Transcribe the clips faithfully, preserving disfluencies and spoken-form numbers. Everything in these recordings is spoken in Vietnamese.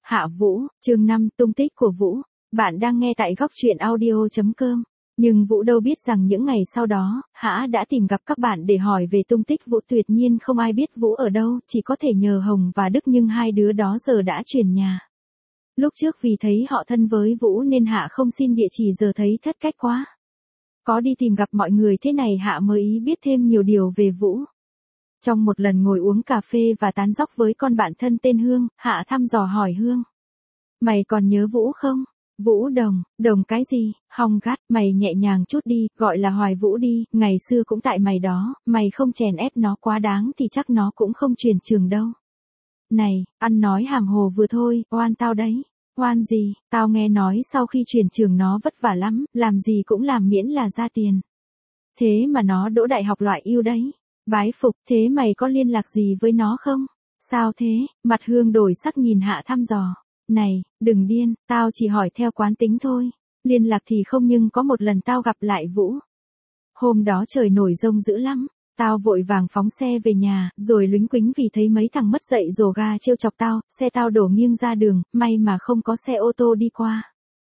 Hạ Vũ, chương năm, tung tích của Vũ. Bạn đang nghe tại góc truyện audio chấm com. Nhưng Vũ đâu biết rằng những ngày sau đó, Hạ đã tìm gặp các bạn để hỏi về tung tích Vũ. Tuyệt nhiên không ai biết Vũ ở đâu, chỉ có thể nhờ Hồng và Đức, nhưng hai đứa đó giờ đã chuyển nhà. Lúc trước vì thấy họ thân với Vũ nên Hạ không xin địa chỉ, giờ thấy thất cách quá. Có đi tìm gặp mọi người thế này Hạ mới ý biết thêm nhiều điều về Vũ. Trong một lần ngồi uống cà phê và tán dóc với con bạn thân tên Hương, Hạ thăm dò hỏi Hương. Mày còn nhớ Vũ không? Vũ Đồng, Đồng cái gì? Hong gắt, mày nhẹ nhàng chút đi, gọi là Hoài Vũ đi, ngày xưa cũng tại mày đó, mày không chèn ép nó quá đáng thì chắc nó cũng không chuyển trường đâu. Này, ăn nói hàm hồ vừa thôi, oan tao đấy. Oan gì, tao nghe nói sau khi chuyển trường nó vất vả lắm, làm gì cũng làm miễn là ra tiền. Thế mà nó đỗ đại học loại yêu đấy. Bái phục, thế mày có liên lạc gì với nó không? Sao thế? Mặt Hương đổi sắc nhìn Hạ thăm dò. Này, đừng điên, tao chỉ hỏi theo quán tính thôi. Liên lạc thì không, nhưng có một lần tao gặp lại Vũ. Hôm đó trời nổi giông dữ lắm. Tao vội vàng phóng xe về nhà, rồi lúnh quính vì thấy mấy thằng mất dạy rồ ga trêu chọc tao, xe tao đổ nghiêng ra đường, may mà không có xe ô tô đi qua.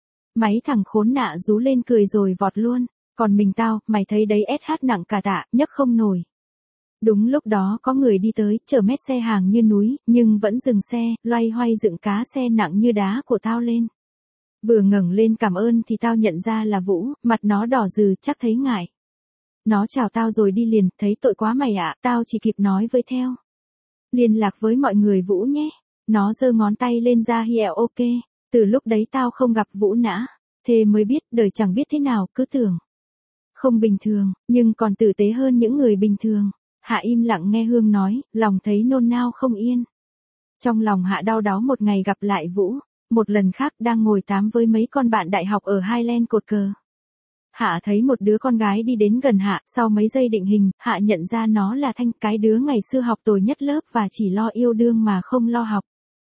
Mấy thằng khốn nạ rú lên cười rồi vọt luôn, còn mình tao, mày thấy đấy, ét hát nặng cả tạ, nhấc không nổi. Đúng lúc đó có người đi tới, chở mét xe hàng như núi, nhưng vẫn dừng xe, loay hoay dựng cá xe nặng như đá của tao lên. Vừa ngẩng lên cảm ơn thì tao nhận ra là Vũ, mặt nó đỏ rừ, chắc thấy ngại. Nó chào tao rồi đi liền, thấy tội quá mày ạ, tao chỉ kịp nói với theo. Liên lạc với mọi người Vũ nhé. Nó giơ ngón tay lên ra hiệu ok. Từ lúc đấy tao không gặp Vũ nã. Thế mới biết đời chẳng biết thế nào, cứ tưởng không bình thường, nhưng còn tử tế hơn những người bình thường. Hạ im lặng nghe Hương nói, lòng thấy nôn nao không yên. Trong lòng Hạ đau đáu một ngày gặp lại Vũ. Một lần khác đang ngồi tám với mấy con bạn đại học ở Highland cột cờ. Hạ thấy một đứa con gái đi đến gần Hạ, sau mấy giây định hình, Hạ nhận ra nó là Thanh, cái đứa ngày xưa học tồi nhất lớp và chỉ lo yêu đương mà không lo học.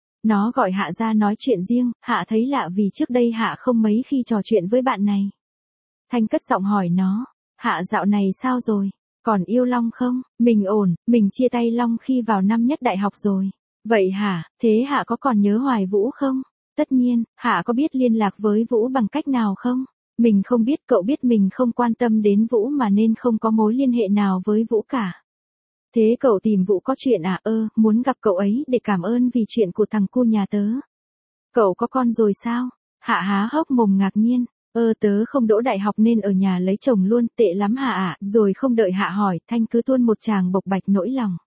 Nó gọi Hạ ra nói chuyện riêng, Hạ thấy lạ vì trước đây Hạ không mấy khi trò chuyện với bạn này. Thanh cất giọng hỏi nó, Hạ dạo này sao rồi? Còn yêu Long không? Mình ổn, mình chia tay Long khi vào năm nhất đại học rồi. Vậy hả, thế Hạ có còn nhớ Hoài Vũ không? Tất nhiên, Hạ có biết liên lạc với Vũ bằng cách nào không? Mình không biết, cậu biết mình không quan tâm đến Vũ mà nên không có mối liên hệ nào với Vũ cả. Thế cậu tìm Vũ có chuyện à? Ơ, muốn gặp cậu ấy để cảm ơn vì chuyện của thằng cu nhà tớ. Cậu có con rồi sao? Hạ há hốc mồm ngạc nhiên. Ơ tớ không đỗ đại học nên ở nhà lấy chồng luôn, tệ lắm Hạ ạ. Rồi không đợi Hạ hỏi, Thanh cứ tuôn một tràng bộc bạch nỗi lòng.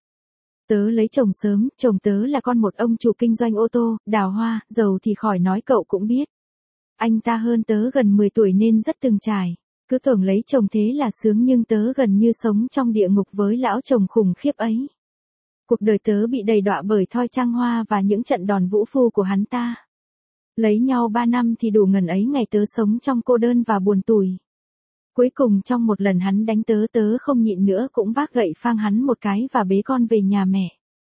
Tớ lấy chồng sớm, chồng tớ là con một ông chủ kinh doanh ô tô, đào hoa, giàu thì khỏi nói cậu cũng biết. Anh ta hơn tớ gần mười tuổi nên rất từng trải. Cứ tưởng lấy chồng thế là sướng nhưng tớ gần như sống trong địa ngục với lão chồng khủng khiếp ấy. Cuộc đời tớ bị đầy đọa bởi thoi trăng hoa và những trận đòn vũ phu của hắn ta. Lấy nhau ba năm thì đủ ngần ấy ngày tớ sống trong cô đơn và buồn tủi. Cuối cùng trong một lần hắn đánh tớ, tớ không nhịn nữa cũng vác gậy phang hắn một cái và bế con về nhà mẹ.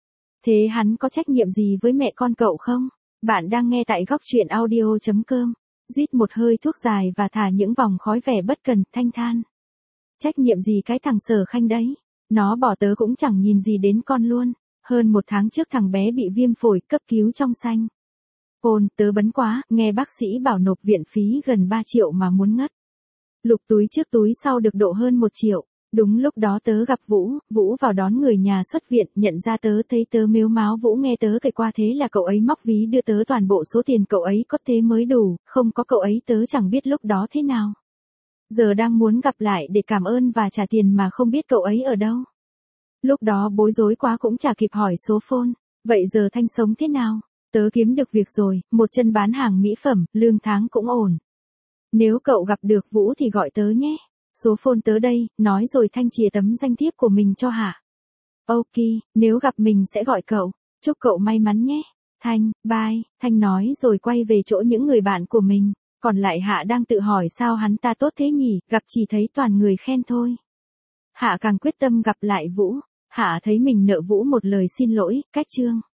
Thế hắn có trách nhiệm gì với mẹ con cậu không? Bạn đang nghe tại góc truyện audio chấm com. Rít một hơi thuốc dài và thả những vòng khói vẻ bất cần, Thanh than. Trách nhiệm gì cái thằng Sở Khanh đấy? Nó bỏ tớ cũng chẳng nhìn gì đến con luôn. Hơn một tháng trước thằng bé bị viêm phổi, cấp cứu trong xanh. Ôn, tớ bấn quá, nghe bác sĩ bảo nộp viện phí gần ba triệu mà muốn ngất. Lục túi trước túi sau được độ hơn một triệu. Đúng lúc đó tớ gặp Vũ, Vũ vào đón người nhà xuất viện, nhận ra tớ thấy tớ mếu máo. Vũ nghe tớ kể qua thế là cậu ấy móc ví đưa tớ toàn bộ số tiền cậu ấy có, thế mới đủ, không có cậu ấy tớ chẳng biết lúc đó thế nào. Giờ đang muốn gặp lại để cảm ơn và trả tiền mà không biết cậu ấy ở đâu. Lúc đó bối rối quá cũng chả kịp hỏi số phone, vậy giờ Thanh sống thế nào? Tớ kiếm được việc rồi, một chân bán hàng mỹ phẩm, lương tháng cũng ổn. Nếu cậu gặp được Vũ thì gọi tớ nhé. Số phone tớ đây, nói rồi Thanh chìa tấm danh thiếp của mình cho Hạ. Ok, nếu gặp mình sẽ gọi cậu, chúc cậu may mắn nhé. Thanh, bye, Thanh nói rồi quay về chỗ những người bạn của mình. Còn lại Hạ đang tự hỏi sao hắn ta tốt thế nhỉ, gặp chỉ thấy toàn người khen thôi. Hạ càng quyết tâm gặp lại Vũ. Hạ thấy mình nợ Vũ một lời xin lỗi, cách chương.